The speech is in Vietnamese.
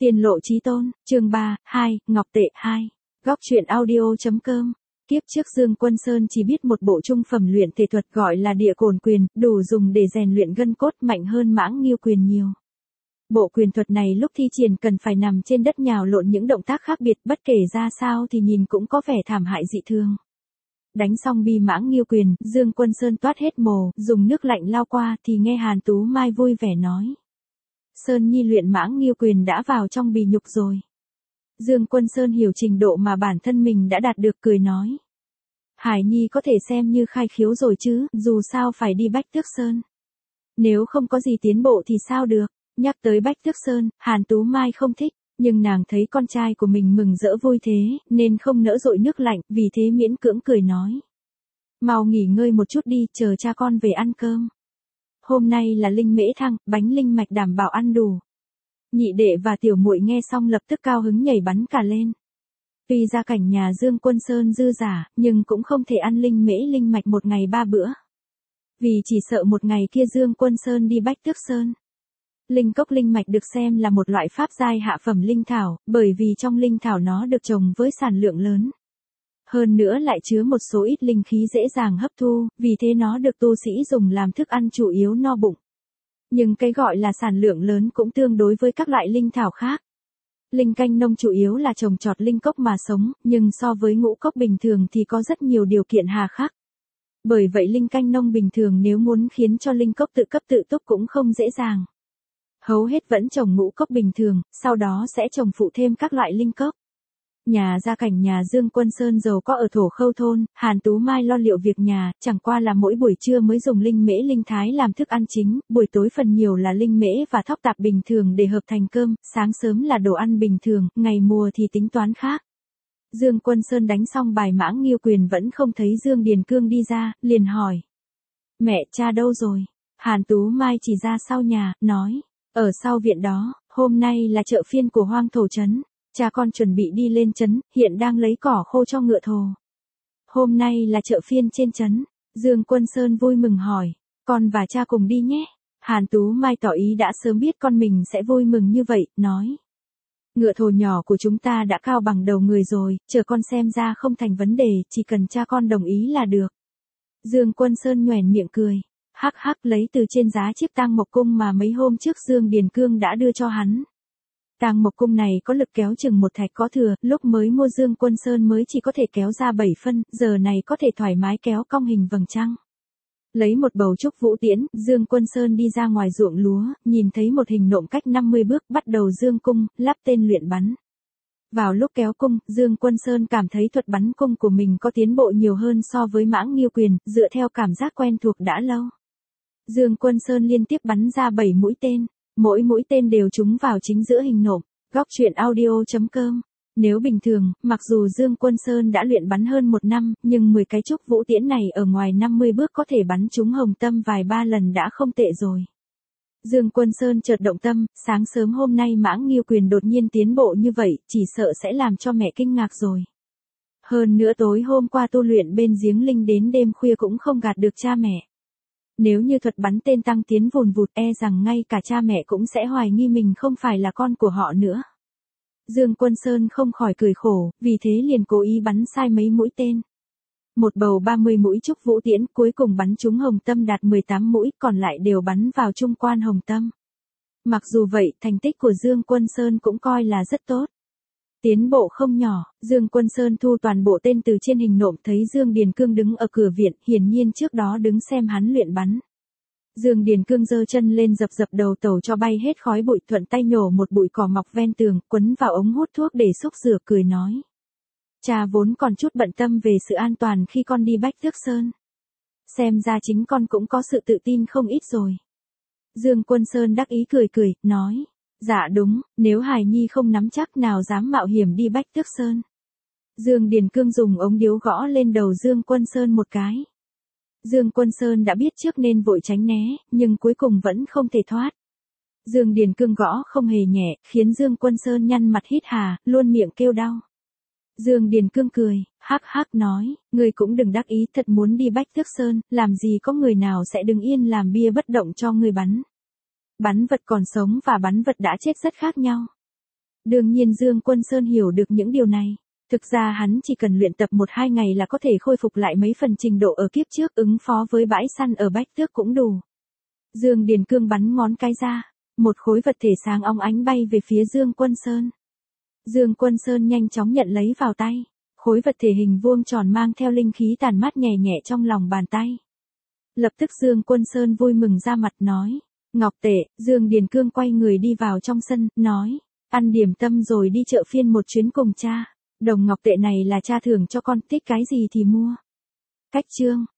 Tiên lộ chí tôn, chương 3, 2, Ngọc Tệ 2. Góc truyện audio.com. Kiếp trước Dương Quân Sơn chỉ biết một bộ trung phẩm luyện thể thuật gọi là Địa Cổn Quyền, đủ dùng để rèn luyện gân cốt, mạnh hơn Mãng Nghiêu Quyền nhiều. Bộ quyền thuật này lúc thi triển cần phải nằm trên đất nhào lộn những động tác khác biệt, bất kể ra sao thì nhìn cũng có vẻ thảm hại dị thường. Đánh xong bi Mãng Nghiêu Quyền, Dương Quân Sơn toát hết mồ, dùng nước lạnh lau qua thì nghe Hàn Tú Mai vui vẻ nói: Sơn Nhi luyện Mãng Nghiêu Quyền đã vào trong bì nhục rồi. Dương Quân Sơn hiểu trình độ mà bản thân mình đã đạt được, cười nói: Hải Nhi có thể xem như khai khiếu rồi chứ, dù sao phải đi Bách Tước Sơn. Nếu không có gì tiến bộ thì sao được. Nhắc tới Bách Tước Sơn, Hàn Tú Mai không thích, nhưng nàng thấy con trai của mình mừng rỡ vui thế, nên không nỡ dội nước lạnh, vì thế miễn cưỡng cười nói: Mau nghỉ ngơi một chút đi, chờ cha con về ăn cơm. Hôm nay là linh mễ thăng, bánh linh mạch đảm bảo ăn đủ. Nhị đệ và tiểu muội nghe xong lập tức cao hứng nhảy bắn cả lên. Tuy gia cảnh nhà Dương Quân Sơn dư giả, nhưng cũng không thể ăn linh mễ linh mạch một ngày 3 bữa. Vì chỉ sợ một ngày kia Dương Quân Sơn đi Bách Tước Sơn. Linh cốc linh mạch được xem là một loại pháp giai hạ phẩm linh thảo, bởi vì trong linh thảo nó được trồng với sản lượng lớn. Hơn nữa lại chứa một số ít linh khí dễ dàng hấp thu, vì thế nó được tu sĩ dùng làm thức ăn chủ yếu no bụng. Nhưng cái gọi là sản lượng lớn cũng tương đối với các loại linh thảo khác. Linh canh nông chủ yếu là trồng trọt linh cốc mà sống, nhưng so với ngũ cốc bình thường thì có rất nhiều điều kiện hà khắc. Bởi vậy linh canh nông bình thường nếu muốn khiến cho linh cốc tự cấp tự túc cũng không dễ dàng. Hầu hết vẫn trồng ngũ cốc bình thường, sau đó sẽ trồng phụ thêm các loại linh cốc. Nhà gia cảnh nhà Dương Quân Sơn giàu có ở Thổ Khâu thôn, Hàn Tú Mai lo liệu việc nhà, chẳng qua là mỗi buổi trưa mới dùng linh mễ linh thái làm thức ăn chính, buổi tối phần nhiều là linh mễ và thóc tạp bình thường để hợp thành cơm, sáng sớm là đồ ăn bình thường, ngày mùa thì tính toán khác. Dương Quân Sơn đánh xong bài Mãng Nghiêu Quyền vẫn không thấy Dương Điền Cương đi ra, liền hỏi: Mẹ, cha đâu rồi? Hàn Tú Mai chỉ ra sau nhà, nói: Ở sau viện đó, hôm nay là chợ phiên của Hoang Thổ trấn. Cha con chuẩn bị đi lên trấn, hiện đang lấy cỏ khô cho ngựa thồ. Hôm nay là chợ phiên trên trấn. Dương Quân Sơn vui mừng hỏi: Con và cha cùng đi nhé. Hàn Tú Mai tỏ ý đã sớm biết con mình sẽ vui mừng như vậy, nói: Ngựa thồ nhỏ của chúng ta đã cao bằng đầu người rồi, chờ con xem ra không thành vấn đề, chỉ cần cha con đồng ý là được. Dương Quân Sơn nhoẻn miệng cười, hắc hắc lấy từ trên giá chiếc tang mộc cung mà mấy hôm trước Dương Điền Cương đã đưa cho hắn. Tang mộc cung này có lực kéo chừng 1 thạch có thừa, lúc mới mua Dương Quân Sơn mới chỉ có thể kéo ra 7 phân, giờ này có thể thoải mái kéo cong hình vầng trăng. Lấy một bầu trúc vũ tiễn, Dương Quân Sơn đi ra ngoài ruộng lúa, nhìn thấy một hình nộm cách 50 bước, bắt đầu dương cung, lắp tên luyện bắn. Vào lúc kéo cung, Dương Quân Sơn cảm thấy thuật bắn cung của mình có tiến bộ nhiều hơn so với Mãng Nghiêu Quyền, dựa theo cảm giác quen thuộc đã lâu. Dương Quân Sơn liên tiếp bắn ra 7 mũi tên. Mỗi mũi tên đều trúng vào chính giữa hình nộm. Góc truyện audio.com. Nếu bình thường, mặc dù Dương Quân Sơn đã luyện bắn hơn 1 năm, nhưng 10 cái trúc vũ tiễn này ở ngoài 50 bước có thể bắn trúng hồng tâm vài 3 lần đã không tệ rồi. Dương Quân Sơn chợt động tâm, sáng sớm hôm nay Mãng Nghiêu Quyền đột nhiên tiến bộ như vậy, chỉ sợ sẽ làm cho mẹ kinh ngạc rồi. Hơn nữa tối hôm qua tu luyện bên giếng linh đến đêm khuya cũng không gạt được cha mẹ. Nếu như thuật bắn tên tăng tiến vùn vụt, e rằng ngay cả cha mẹ cũng sẽ hoài nghi mình không phải là con của họ nữa. Dương Quân Sơn không khỏi cười khổ, vì thế liền cố ý bắn sai mấy mũi tên. Một bầu 30 mũi trúc vũ tiễn, cuối cùng bắn trúng hồng tâm đạt 18 mũi, còn lại đều bắn vào trung quan hồng tâm. Mặc dù vậy, thành tích của Dương Quân Sơn cũng coi là rất tốt. Tiến bộ không nhỏ, Dương Quân Sơn thu toàn bộ tên từ trên hình nộm, thấy Dương Điền Cương đứng ở cửa viện, hiển nhiên trước đó đứng xem hắn luyện bắn. Dương Điền Cương giơ chân lên dập dập đầu tàu cho bay hết khói bụi, thuận tay nhổ một bụi cỏ mọc ven tường, quấn vào ống hút thuốc để xúc rửa, cười nói: Cha vốn còn chút bận tâm về sự an toàn khi con đi Bách Tước Sơn. Xem ra chính con cũng có sự tự tin không ít rồi. Dương Quân Sơn đắc ý cười cười, nói: Dạ đúng, nếu Hải Nhi không nắm chắc nào dám mạo hiểm đi Bách Tước Sơn. Dương Điền Cương dùng ống điếu gõ lên đầu Dương Quân Sơn một cái. Dương Quân Sơn đã biết trước nên vội tránh né, nhưng cuối cùng vẫn không thể thoát. Dương Điền Cương gõ không hề nhẹ, khiến Dương Quân Sơn nhăn mặt hít hà, luôn miệng kêu đau. Dương Điền Cương cười, hắc hắc nói: Ngươi cũng đừng đắc ý, thật muốn đi Bách Tước Sơn, làm gì có người nào sẽ đứng yên làm bia bất động cho ngươi bắn. Bắn vật còn sống và bắn vật đã chết rất khác nhau. Đương nhiên Dương Quân Sơn hiểu được những điều này. Thực ra hắn chỉ cần luyện tập 1-2 ngày là có thể khôi phục lại mấy phần trình độ ở kiếp trước, ứng phó với bãi săn ở Bách Tước cũng đủ. Dương Điền Cương bắn ngón cái ra, một khối vật thể sáng óng ánh bay về phía Dương Quân Sơn. Dương Quân Sơn nhanh chóng nhận lấy vào tay. Khối vật thể hình vuông tròn mang theo linh khí tàn mát nhẹ nhẹ trong lòng bàn tay. Lập tức Dương Quân Sơn vui mừng ra mặt nói. Ngọc tệ, Dương Điền Cương quay người đi vào trong sân, nói. Ăn điểm tâm rồi đi chợ phiên một chuyến cùng cha. Đồng ngọc tệ này là cha thưởng cho con, thích cái gì thì mua. Cách chương.